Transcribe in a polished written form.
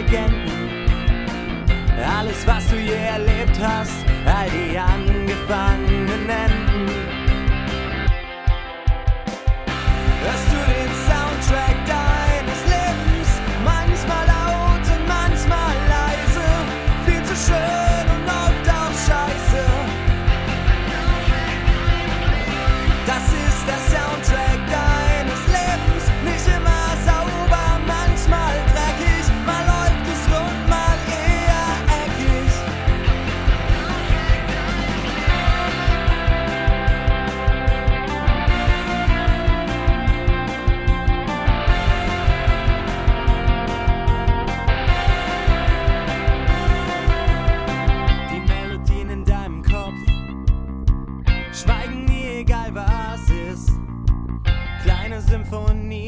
Legenden. Alles, was du je erlebt hast, all die angefangenen Enden. Hörst du den Soundtrack deines Lebens? Manchmal laut und manchmal leise, viel zu schön und oft auch scheiße. Das ist der Soundtrack deines Lebens, nicht immer sauber, manchmal dreckig, mal läuft es rund, mal eher eckig. Die Melodien in deinem Kopf schweigen nie, egal was ist. Kleine Symphonie